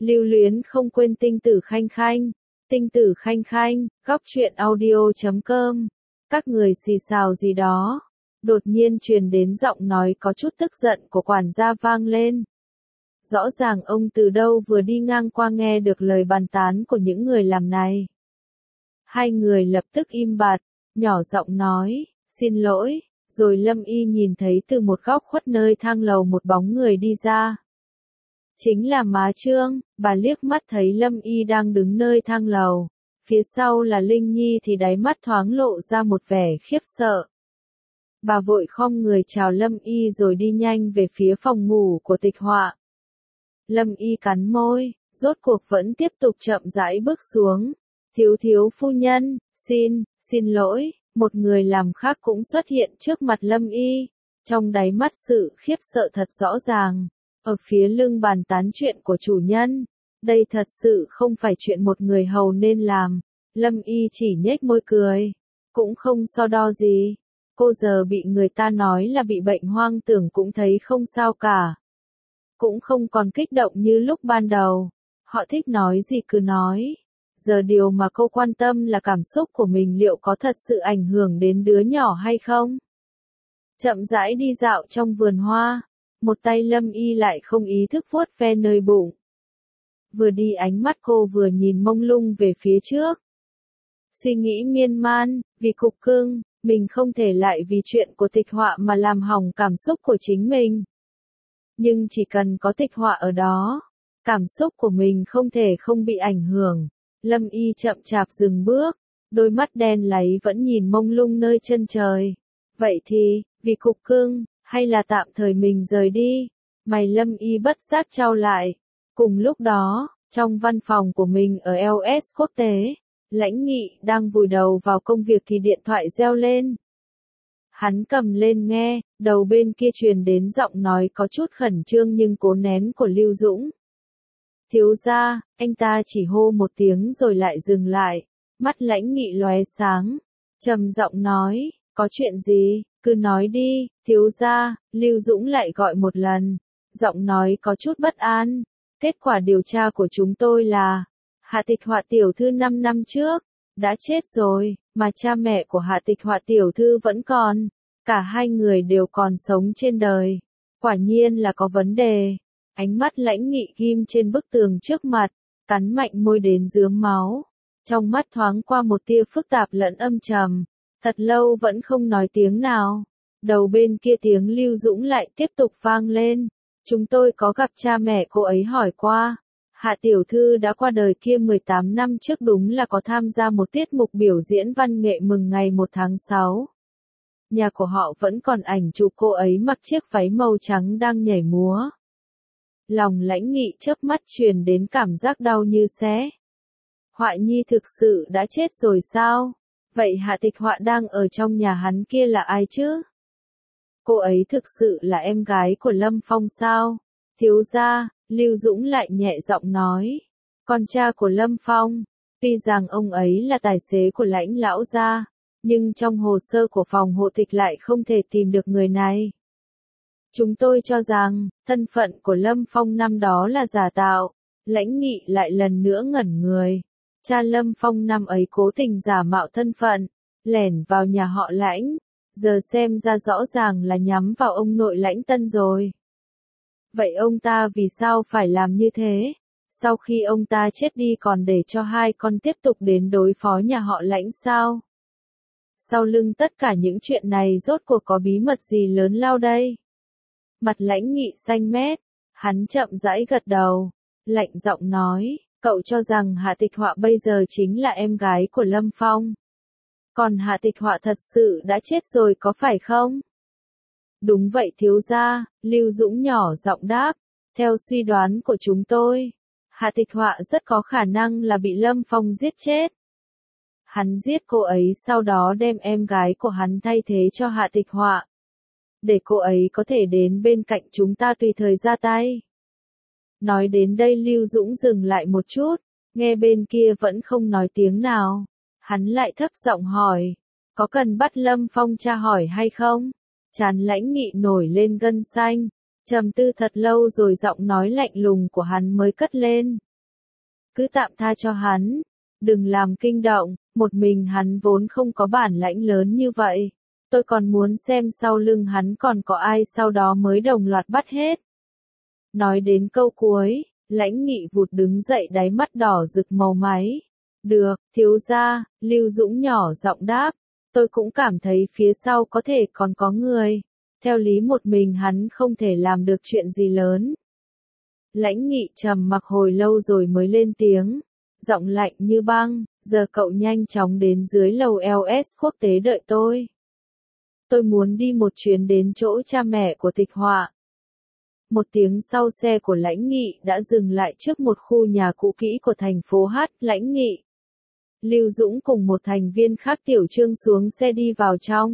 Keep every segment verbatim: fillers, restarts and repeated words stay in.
Lưu luyến không quên tinh tử khanh khanh, tinh tử khanh khanh, góc truyện audio chấm com. Các người xì xào gì đó. Đột nhiên truyền đến giọng nói có chút tức giận của quản gia vang lên. Rõ ràng ông từ đâu vừa đi ngang qua nghe được lời bàn tán của những người làm này. Hai người lập tức im bặt, nhỏ giọng nói, xin lỗi, rồi Lâm Y nhìn thấy từ một góc khuất nơi thang lầu một bóng người đi ra. Chính là má Trương, bà liếc mắt thấy Lâm Y đang đứng nơi thang lầu, phía sau là Linh Nhi thì đáy mắt thoáng lộ ra một vẻ khiếp sợ. Bà vội khom người chào Lâm Y rồi đi nhanh về phía phòng ngủ của Tịch Họa. Lâm Y cắn môi, rốt cuộc vẫn tiếp tục chậm rãi bước xuống. Thiếu thiếu phu nhân, xin, xin lỗi, một người làm khác cũng xuất hiện trước mặt Lâm Y. Trong đáy mắt sự khiếp sợ thật rõ ràng. Ở phía lưng bàn tán chuyện của chủ nhân. Đây thật sự không phải chuyện một người hầu nên làm. Lâm Y chỉ nhếch môi cười. Cũng không so đo gì. Cô giờ bị người ta nói là bị bệnh hoang tưởng cũng thấy không sao cả. Cũng không còn kích động như lúc ban đầu. Họ thích nói gì cứ nói. Giờ điều mà cô quan tâm là cảm xúc của mình liệu có thật sự ảnh hưởng đến đứa nhỏ hay không? Chậm rãi đi dạo trong vườn hoa. Một tay Lâm Y lại không ý thức vuốt ve nơi bụng. Vừa đi ánh mắt cô vừa nhìn mông lung về phía trước. Suy nghĩ miên man, vì cục cưng, mình không thể lại vì chuyện của Tịch Họa mà làm hỏng cảm xúc của chính mình. Nhưng chỉ cần có Tịch Họa ở đó, cảm xúc của mình không thể không bị ảnh hưởng. Lâm Y chậm chạp dừng bước, đôi mắt đen láy vẫn nhìn mông lung nơi chân trời. Vậy thì, vì cục cưng, hay là tạm thời mình rời đi? Mày Lâm Y bất giác chau lại. Cùng lúc đó, trong văn phòng của mình ở lờ ét Quốc tế, Lãnh Nghị đang vùi đầu vào công việc thì điện thoại reo lên. Hắn cầm lên nghe, đầu bên kia truyền đến giọng nói có chút khẩn trương nhưng cố nén của Lưu Dũng. Thiếu gia, anh ta chỉ hô một tiếng rồi lại dừng lại, mắt Lãnh Nghị lóe sáng, trầm giọng nói, có chuyện gì, cứ nói đi, thiếu gia. Lưu Dũng lại gọi một lần, giọng nói có chút bất an, kết quả điều tra của chúng tôi là, Hạ Tịch Họa tiểu thư năm năm trước, đã chết rồi, mà cha mẹ của Hạ Tịch Họa tiểu thư vẫn còn, cả hai người đều còn sống trên đời, quả nhiên là có vấn đề. Ánh mắt Lãnh Nghị ghim trên bức tường trước mặt, cắn mạnh môi đến rướm máu. Trong mắt thoáng qua một tia phức tạp lẫn âm trầm. Thật lâu vẫn không nói tiếng nào. Đầu bên kia tiếng Lưu Dũng lại tiếp tục vang lên. Chúng tôi có gặp cha mẹ cô ấy hỏi qua. Hạ tiểu thư đã qua đời kia mười tám năm trước đúng là có tham gia một tiết mục biểu diễn văn nghệ mừng ngày một tháng sáu. Nhà của họ vẫn còn ảnh chụp cô ấy mặc chiếc váy màu trắng đang nhảy múa. Lòng Lãnh Nghị chớp mắt truyền đến cảm giác đau như xé. Họa nhi thực sự đã chết rồi sao? Vậy Hạ Tịch Họa đang ở trong nhà hắn kia là ai chứ? Cô ấy thực sự là em gái của Lâm Phong sao? Thiếu gia, Lưu Dũng lại nhẹ giọng nói. Con cha của Lâm Phong, tuy rằng ông ấy là tài xế của Lãnh lão gia, nhưng trong hồ sơ của phòng hộ tịch lại không thể tìm được người này. Chúng tôi cho rằng, thân phận của Lâm Phong năm đó là giả tạo. Lãnh Nghị lại lần nữa ngẩn người. Cha Lâm Phong năm ấy cố tình giả mạo thân phận, lẻn vào nhà họ Lãnh. Giờ xem ra rõ ràng là nhắm vào ông nội Lãnh Tân rồi. Vậy ông ta vì sao phải làm như thế? Sau khi ông ta chết đi còn để cho hai con tiếp tục đến đối phó nhà họ Lãnh sao? Sau lưng tất cả những chuyện này rốt cuộc có bí mật gì lớn lao đây? Mặt Lãnh Nghị xanh mét, hắn chậm rãi gật đầu, lạnh giọng nói, cậu cho rằng Hạ Tịch Họa bây giờ chính là em gái của Lâm Phong. Còn Hạ Tịch Họa thật sự đã chết rồi có phải không? Đúng vậy thiếu gia, Lưu Dũng nhỏ giọng đáp, theo suy đoán của chúng tôi, Hạ Tịch Họa rất có khả năng là bị Lâm Phong giết chết. Hắn giết cô ấy sau đó đem em gái của hắn thay thế cho Hạ Tịch Họa. Để cô ấy có thể đến bên cạnh chúng ta tùy thời ra tay. Nói đến đây Lưu Dũng dừng lại một chút, nghe bên kia vẫn không nói tiếng nào. Hắn lại thấp giọng hỏi, có cần bắt Lâm Phong tra hỏi hay không? Trán Lãnh Nghị nổi lên gân xanh, trầm tư thật lâu rồi giọng nói lạnh lùng của hắn mới cất lên. cứ tạm tha cho hắn. Đừng làm kinh động, một mình hắn vốn không có bản lãnh lớn như vậy. Tôi còn muốn xem sau lưng hắn còn có ai sau đó mới đồng loạt bắt hết. Nói đến câu cuối, Lãnh Nghị vụt đứng dậy đáy mắt đỏ rực màu máy. Được, thiếu gia, Lưu Dũng nhỏ giọng đáp. Tôi cũng cảm thấy phía sau có thể còn có người. Theo lý một mình hắn không thể làm được chuyện gì lớn. Lãnh Nghị trầm mặc hồi lâu rồi mới lên tiếng. Giọng lạnh như băng, giờ cậu nhanh chóng đến dưới lầu lờ ét quốc tế đợi tôi. Tôi muốn đi một chuyến đến chỗ cha mẹ của Tịch Họa. Một tiếng sau xe của Lãnh Nghị đã dừng lại trước một khu nhà cũ kỹ của thành phố Hát. Lãnh Nghị, Lưu Dũng cùng một thành viên khác Tiểu Trương xuống xe đi vào trong.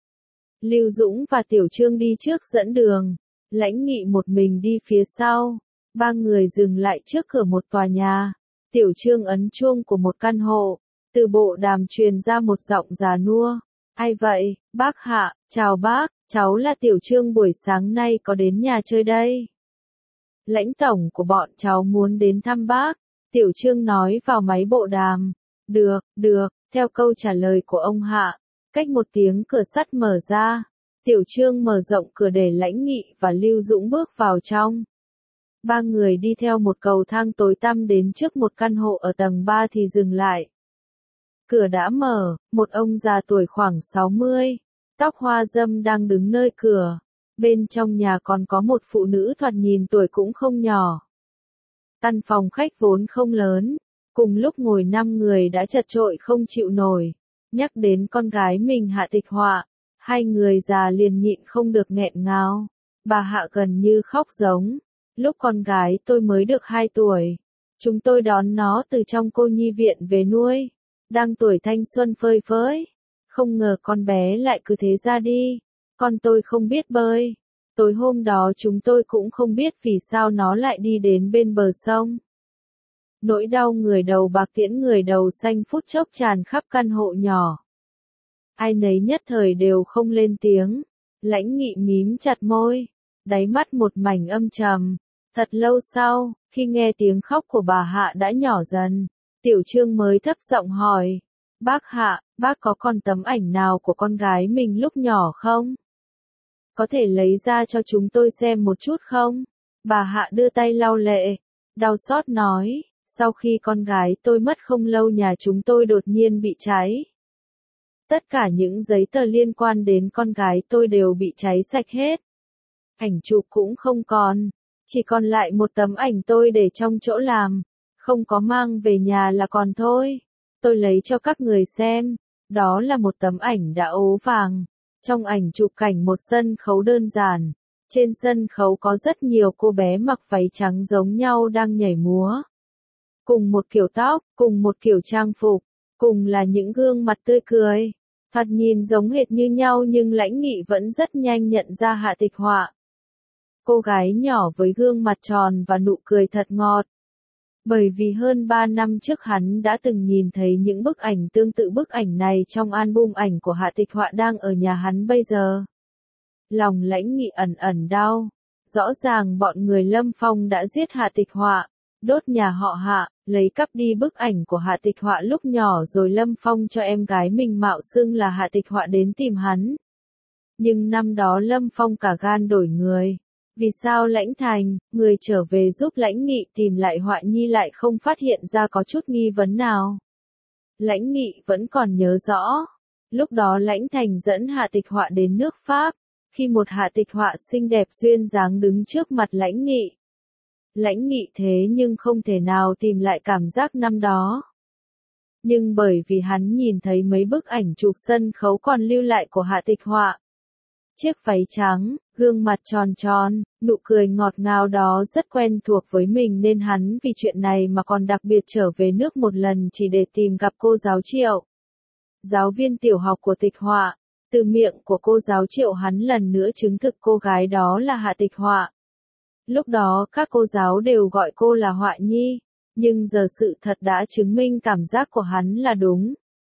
Lưu Dũng và Tiểu Trương đi trước dẫn đường. Lãnh Nghị một mình đi phía sau. Ba người dừng lại trước cửa một tòa nhà. Tiểu Trương ấn chuông của một căn hộ. Từ bộ đàm truyền ra một giọng già nua. Ai vậy, bác Hạ, chào bác, cháu là Tiểu Trương buổi sáng nay có đến nhà chơi đây. Lãnh tổng của bọn cháu muốn đến thăm bác. Tiểu Trương nói vào máy bộ đàm. Được, được, theo câu trả lời của ông Hạ. Cách một tiếng cửa sắt mở ra. Tiểu Trương mở rộng cửa để Lãnh Nghị và Lưu Dũng bước vào trong. Ba người đi theo một cầu thang tối tăm đến trước một căn hộ ở tầng ba thì dừng lại. Cửa đã mở, một ông già tuổi khoảng sáu mươi, tóc hoa râm đang đứng nơi cửa. Bên trong nhà còn có một phụ nữ thoạt nhìn tuổi cũng không nhỏ. Căn phòng khách vốn không lớn, cùng lúc ngồi năm người đã chật chội không chịu nổi. Nhắc đến con gái mình Hạ Tịch Họa, hai người già liền nhịn không được nghẹn ngào. Bà Hạ gần như khóc giống. Lúc con gái tôi mới được hai tuổi, chúng tôi đón nó từ trong cô nhi viện về nuôi. Đang tuổi thanh xuân phơi phới. Không ngờ con bé lại cứ thế ra đi. Con tôi không biết bơi. Tối hôm đó chúng tôi cũng không biết vì sao nó lại đi đến bên bờ sông. Nỗi đau người đầu bạc tiễn người đầu xanh phút chốc tràn khắp căn hộ nhỏ. Ai nấy nhất thời đều không lên tiếng. Lãnh Nghị mím chặt môi, đáy mắt một mảnh âm trầm. Thật lâu sau, khi nghe tiếng khóc của bà Hạ đã nhỏ dần, Tiểu Trương mới thấp giọng hỏi. Bác Hạ, bác có còn tấm ảnh nào của con gái mình lúc nhỏ không? Có thể lấy ra cho chúng tôi xem một chút không? Bà Hạ đưa tay lau lệ, đau xót nói, sau khi con gái tôi mất không lâu nhà chúng tôi đột nhiên bị cháy. Tất cả những giấy tờ liên quan đến con gái tôi đều bị cháy sạch hết. Ảnh chụp cũng không còn, chỉ còn lại một tấm ảnh tôi để trong chỗ làm, không có mang về nhà là còn thôi. Tôi lấy cho các người xem, đó là một tấm ảnh đã ố vàng. Trong ảnh chụp cảnh một sân khấu đơn giản, trên sân khấu có rất nhiều cô bé mặc váy trắng giống nhau đang nhảy múa. Cùng một kiểu tóc, cùng một kiểu trang phục, cùng là những gương mặt tươi cười. Thoạt nhìn giống hệt như nhau nhưng Lãnh Nghị vẫn rất nhanh nhận ra Hạ Tịch Họa. Cô gái nhỏ với gương mặt tròn và nụ cười thật ngọt. Bởi vì hơn ba năm trước hắn đã từng nhìn thấy những bức ảnh tương tự bức ảnh này trong album ảnh của Hạ Tịch Họa đang ở nhà hắn bây giờ. Lòng Lãnh Nghị ẩn ẩn đau. Rõ ràng bọn người Lâm Phong đã giết Hạ Tịch Họa, đốt nhà họ Hạ, lấy cắp đi bức ảnh của Hạ Tịch Họa lúc nhỏ rồi Lâm Phong cho em gái mình mạo xưng là Hạ Tịch Họa đến tìm hắn. Nhưng năm đó Lâm Phong cả gan đổi người. Vì sao Lãnh Thành, người trở về giúp Lãnh Nghị tìm lại Họa Nhi lại không phát hiện ra có chút nghi vấn nào? Lãnh Nghị vẫn còn nhớ rõ. Lúc đó Lãnh Thành dẫn Hạ Tịch Họa đến nước Pháp. Khi một Hạ Tịch Họa xinh đẹp duyên dáng đứng trước mặt Lãnh Nghị. Lãnh Nghị thế nhưng không thể nào tìm lại cảm giác năm đó. Nhưng bởi vì hắn nhìn thấy mấy bức ảnh chụp sân khấu còn lưu lại của Hạ Tịch Họa. Chiếc váy trắng, gương mặt tròn tròn, nụ cười ngọt ngào đó rất quen thuộc với mình nên hắn vì chuyện này mà còn đặc biệt trở về nước một lần chỉ để tìm gặp cô giáo Triệu. Giáo viên tiểu học của Tịch Họa. Từ miệng của cô giáo Triệu hắn lần nữa chứng thực cô gái đó là Hạ Tịch Họa. Lúc đó các cô giáo đều gọi cô là Họa Nhi, nhưng giờ sự thật đã chứng minh cảm giác của hắn là đúng.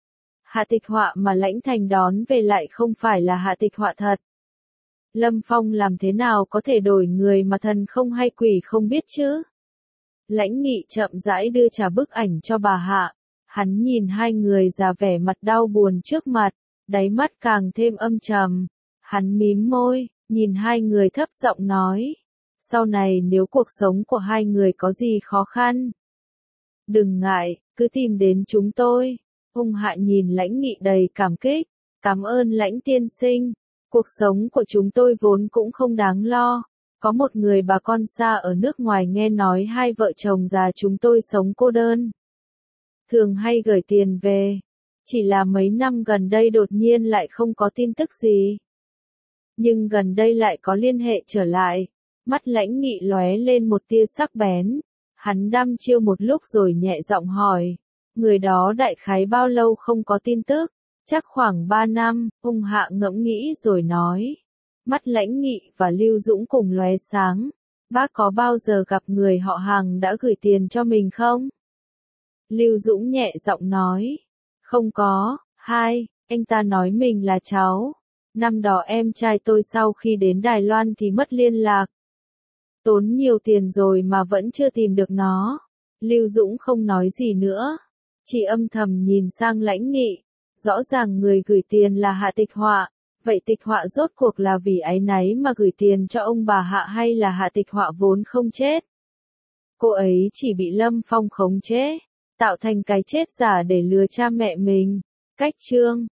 Hạ Tịch Họa mà Lãnh Thành đón về lại không phải là Hạ Tịch Họa thật. Lâm Phong làm thế nào có thể đổi người mà thần không hay quỷ không biết chứ? Lãnh Nghị chậm rãi đưa trả bức ảnh cho bà Hạ. Hắn nhìn hai người già vẻ mặt đau buồn trước mặt, đáy mắt càng thêm âm trầm. Hắn mím môi, nhìn hai người thấp giọng nói. Sau này nếu cuộc sống của hai người có gì khó khăn, đừng ngại, cứ tìm đến chúng tôi. Ung Hạ nhìn Lãnh Nghị đầy cảm kích. Cảm ơn Lãnh tiên sinh. Cuộc sống của chúng tôi vốn cũng không đáng lo. Có một người bà con xa ở nước ngoài nghe nói hai vợ chồng già chúng tôi sống cô đơn. Thường hay gửi tiền về. Chỉ là mấy năm gần đây đột nhiên lại không có tin tức gì. Nhưng gần đây lại có liên hệ trở lại. Mắt Lãnh Nghị lóe lên một tia sắc bén. Hắn đăm chiêu một lúc rồi nhẹ giọng hỏi. Người đó đại khái bao lâu không có tin tức? Chắc khoảng ba năm, Ung Hạ ngẫm nghĩ rồi nói. Mắt Lãnh Nghị và Lưu Dũng cùng lóe sáng. Bác có bao giờ gặp người họ hàng đã gửi tiền cho mình không? Lưu Dũng nhẹ giọng nói. Không có. Hai, anh ta nói mình là cháu. Năm đó em trai tôi sau khi đến Đài Loan thì mất liên lạc. Tốn nhiều tiền rồi mà vẫn chưa tìm được nó. Lưu Dũng không nói gì nữa. Chỉ âm thầm nhìn sang Lãnh Nghị. Rõ ràng người gửi tiền là Hạ Tịch Họa. Vậy Tịch Họa rốt cuộc là vì áy náy mà gửi tiền cho ông bà Hạ hay là Hạ Tịch Họa vốn không chết? Cô ấy chỉ bị Lâm Phong khống chế, tạo thành cái chết giả để lừa cha mẹ mình. Cách chương